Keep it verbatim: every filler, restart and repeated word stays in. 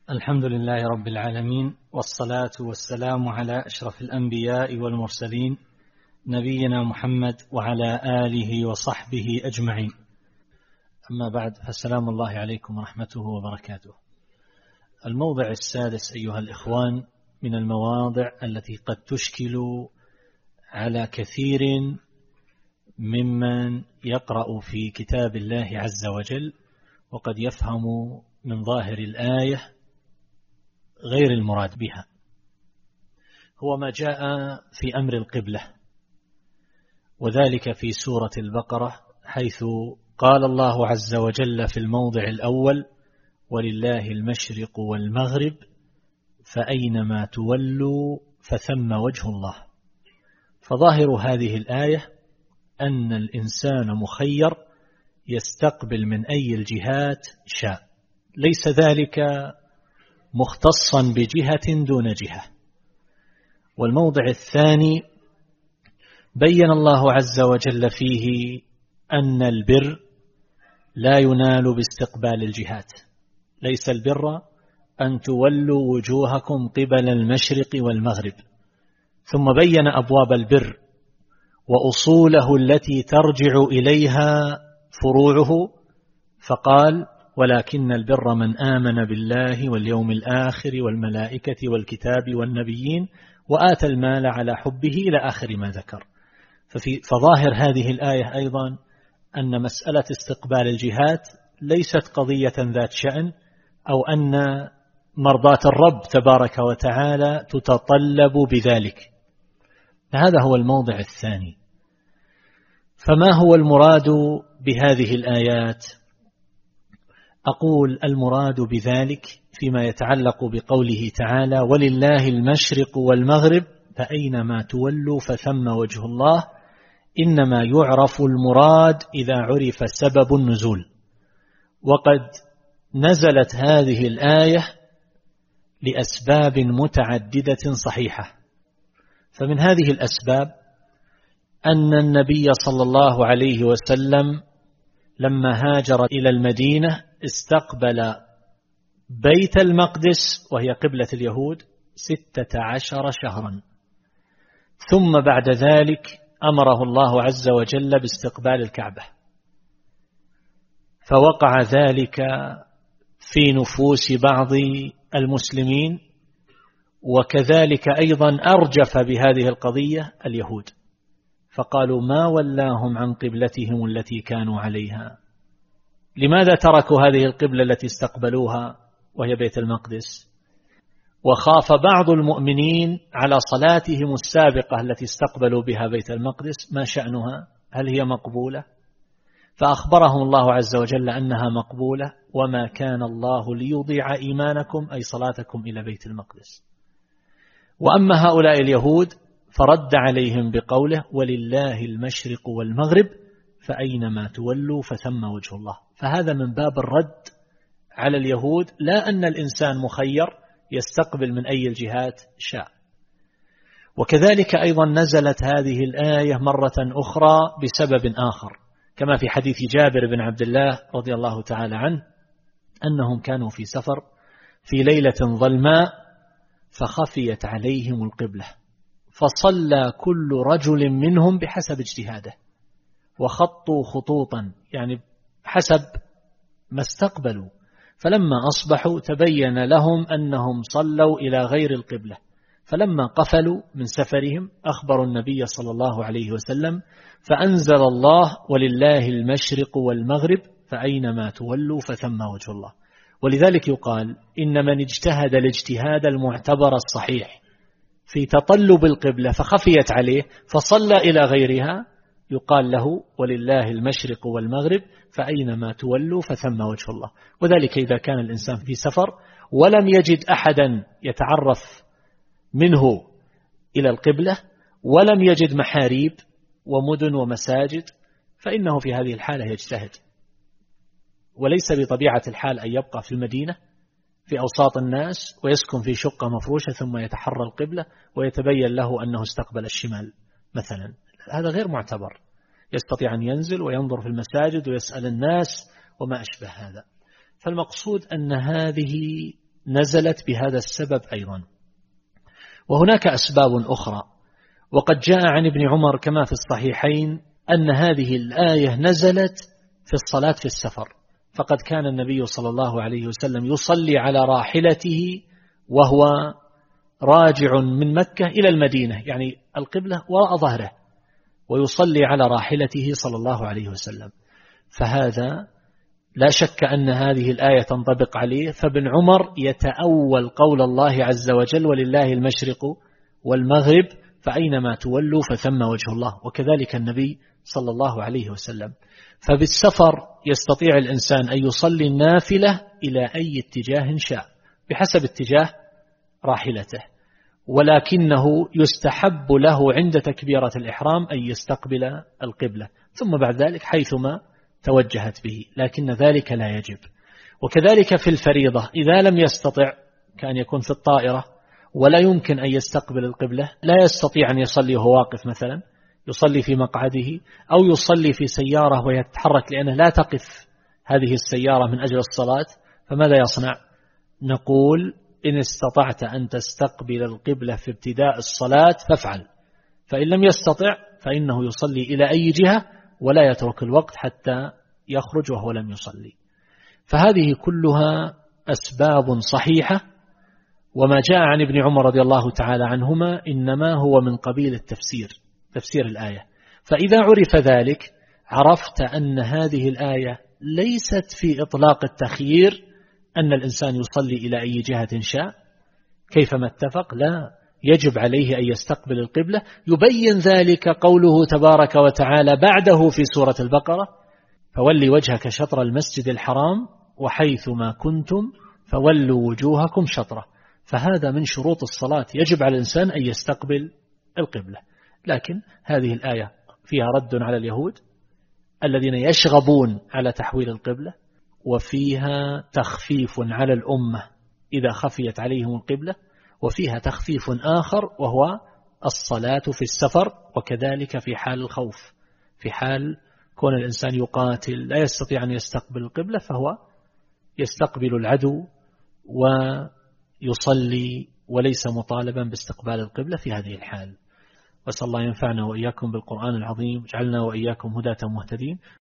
الحمد لله رب العالمين، والصلاة والسلام على أشرف الأنبياء والمرسلين نبينا محمد وعلى آله وصحبه أجمعين. أما بعد، فالسلام الله عليكم ورحمته وبركاته. الموضع السادس أيها الإخوان من المواضع التي قد تشكل على كثير ممن يقرأ في كتاب الله عز وجل، وقد يفهم من ظاهر الآية غير المراد بها، هو ما جاء في أمر القبلة، وذلك في سورة البقرة، حيث قال الله عز وجل في الموضع الأول: ولله المشرق والمغرب فأينما تولوا فثم وجه الله. فظاهر هذه الآية أن الإنسان مخير يستقبل من أي الجهات شاء، ليس ذلك مختصا بجهة دون جهة. والموضع الثاني بين الله عز وجل فيه أن البر لا ينال باستقبال الجهات، ليس البر أن تولوا وجوهكم قبل المشرق والمغرب، ثم بين أبواب البر وأصوله التي ترجع إليها فروعه، فقال: ولكن البر من آمن بالله واليوم الآخر والملائكة والكتاب والنبيين وآتى المال على حبه إلى آخر ما ذكر. ففي فظاهر هذه الآية أيضا أن مسألة استقبال الجهات ليست قضية ذات شأن، أو أن مرضاة الرب تبارك وتعالى تتطلب بذلك. هذا هو الموضع الثاني. فما هو المراد بهذه الآيات؟ أقول: المراد بذلك فيما يتعلق بقوله تعالى: ولله المشرق والمغرب فأينما تولوا فثم وجه الله، إنما يعرف المراد إذا عرف سبب النزول. وقد نزلت هذه الآية لأسباب متعددة صحيحة. فمن هذه الأسباب أن النبي صلى الله عليه وسلم لما هاجر إلى المدينة استقبل بيت المقدس وهي قبلة اليهود ستة عشر شهرا، ثم بعد ذلك أمره الله عز وجل باستقبال الكعبة، فوقع ذلك في نفوس بعض المسلمين، وكذلك أيضا أرجف بهذه القضية اليهود، فقالوا: ما ولاهم عن قبلتهم التي كانوا عليها؟ لماذا تركوا هذه القبلة التي استقبلوها وهي بيت المقدس؟ وخاف بعض المؤمنين على صلاتهم السابقة التي استقبلوا بها بيت المقدس، ما شأنها؟ هل هي مقبولة؟ فأخبرهم الله عز وجل أنها مقبولة: وما كان الله ليضيع إيمانكم، أي صلاتكم إلى بيت المقدس. وأما هؤلاء اليهود فرد عليهم بقوله: ولله المشرق والمغرب فأينما تولوا فثم وجه الله. فهذا من باب الرد على اليهود، لا أن الإنسان مخير يستقبل من أي الجهات شاء. وكذلك أيضا نزلت هذه الآية مرة أخرى بسبب آخر، كما في حديث جابر بن عبد الله رضي الله تعالى عنه أنهم كانوا في سفر في ليلة ظلماء فخفيت عليهم القبلة، فصلى كل رجل منهم بحسب اجتهاده، وخطوا خطوطا يعني حسب ما استقبلوا، فلما أصبحوا تبين لهم أنهم صلوا إلى غير القبلة، فلما قفلوا من سفرهم أخبروا النبي صلى الله عليه وسلم، فأنزل الله: ولله المشرق والمغرب فأينما تولوا فثم وجه الله. ولذلك يقال: إن من اجتهد الاجتهاد المعتبر الصحيح في تطلب القبلة فخفيت عليه فصلى إلى غيرها، يقال له: ولله المشرق والمغرب فأينما تولوا فثم وجه الله. وذلك إذا كان الإنسان في سفر ولم يجد أحدا يتعرف منه إلى القبلة، ولم يجد محاريب ومدن ومساجد، فإنه في هذه الحالة يجتهد، وليس بطبيعة الحال أن يبقى في المدينة في أوساط الناس ويسكن في شقة مفروشة ثم يتحرى القبلة ويتبين له أنه استقبل الشمال مثلا. هذا غير معتبر. يستطيع أن ينزل وينظر في المساجد ويسأل الناس وما أشبه هذا. فالمقصود أن هذه نزلت بهذا السبب أيضا. وهناك أسباب أخرى، وقد جاء عن ابن عمر كما في الصحيحين أن هذه الآية نزلت في الصلاة في السفر، فقد كان النبي صلى الله عليه وسلم يصلي على راحلته وهو راجع من مكة إلى المدينة، يعني القبلة وراء ظهره، ويصلي على راحلته صلى الله عليه وسلم، فهذا لا شك أن هذه الآية تنطبق عليه. فابن عمر يتأول قول الله عز وجل ولله المشرق والمغرب فأينما تولوا فثم وجه الله، وكذلك النبي صلى الله عليه وسلم. فبالسفر يستطيع الإنسان أن يصلي النافلة إلى أي اتجاه شاء بحسب اتجاه راحلته، ولكنه يستحب له عند تكبيرة الإحرام أن يستقبل القبلة ثم بعد ذلك حيثما توجهت به، لكن ذلك لا يجب. وكذلك في الفريضة إذا لم يستطع، كان يكون في الطائرة ولا يمكن أن يستقبل القبلة، لا يستطيع أن يصلي وهو واقف مثلا، يصلي في مقعده أو يصلي في سيارة ويتحرك لأنه لا تقف هذه السيارة من أجل الصلاة، فماذا يصنع؟ نقول إن استطعت أن تستقبل القبلة في ابتداء الصلاة فافعل، فإن لم يستطع فإنه يصلي إلى أي جهة ولا يترك الوقت حتى يخرج وهو لم يصلي. فهذه كلها أسباب صحيحة، وما جاء عن ابن عمر رضي الله تعالى عنهما إنما هو من قبيل التفسير، تفسير الآية. فإذا عرف ذلك عرفت أن هذه الآية ليست في إطلاق التخيير أن الإنسان يصلي إلى أي جهة شاء كيفما اتفق، لا، يجب عليه أن يستقبل القبلة. يبين ذلك قوله تبارك وتعالى بعده في سورة البقرة فولي وجهك شطر المسجد الحرام وحيثما كنتم فولوا وجوهكم شطره. فهذا من شروط الصلاة، يجب على الإنسان أن يستقبل القبلة. لكن هذه الآية فيها رد على اليهود الذين يشغبون على تحويل القبلة، وفيها تخفيف على الأمة إذا خفيت عليهم القبلة، وفيها تخفيف آخر وهو الصلاة في السفر، وكذلك في حال الخوف، في حال كون الإنسان يقاتل لا يستطيع أن يستقبل القبلة فهو يستقبل العدو ويصلي وليس مطالبا باستقبال القبلة في هذه الحال. وصلى الله ينفعنا وإياكم بالقرآن العظيم، جعلنا وإياكم هداة مهتدين.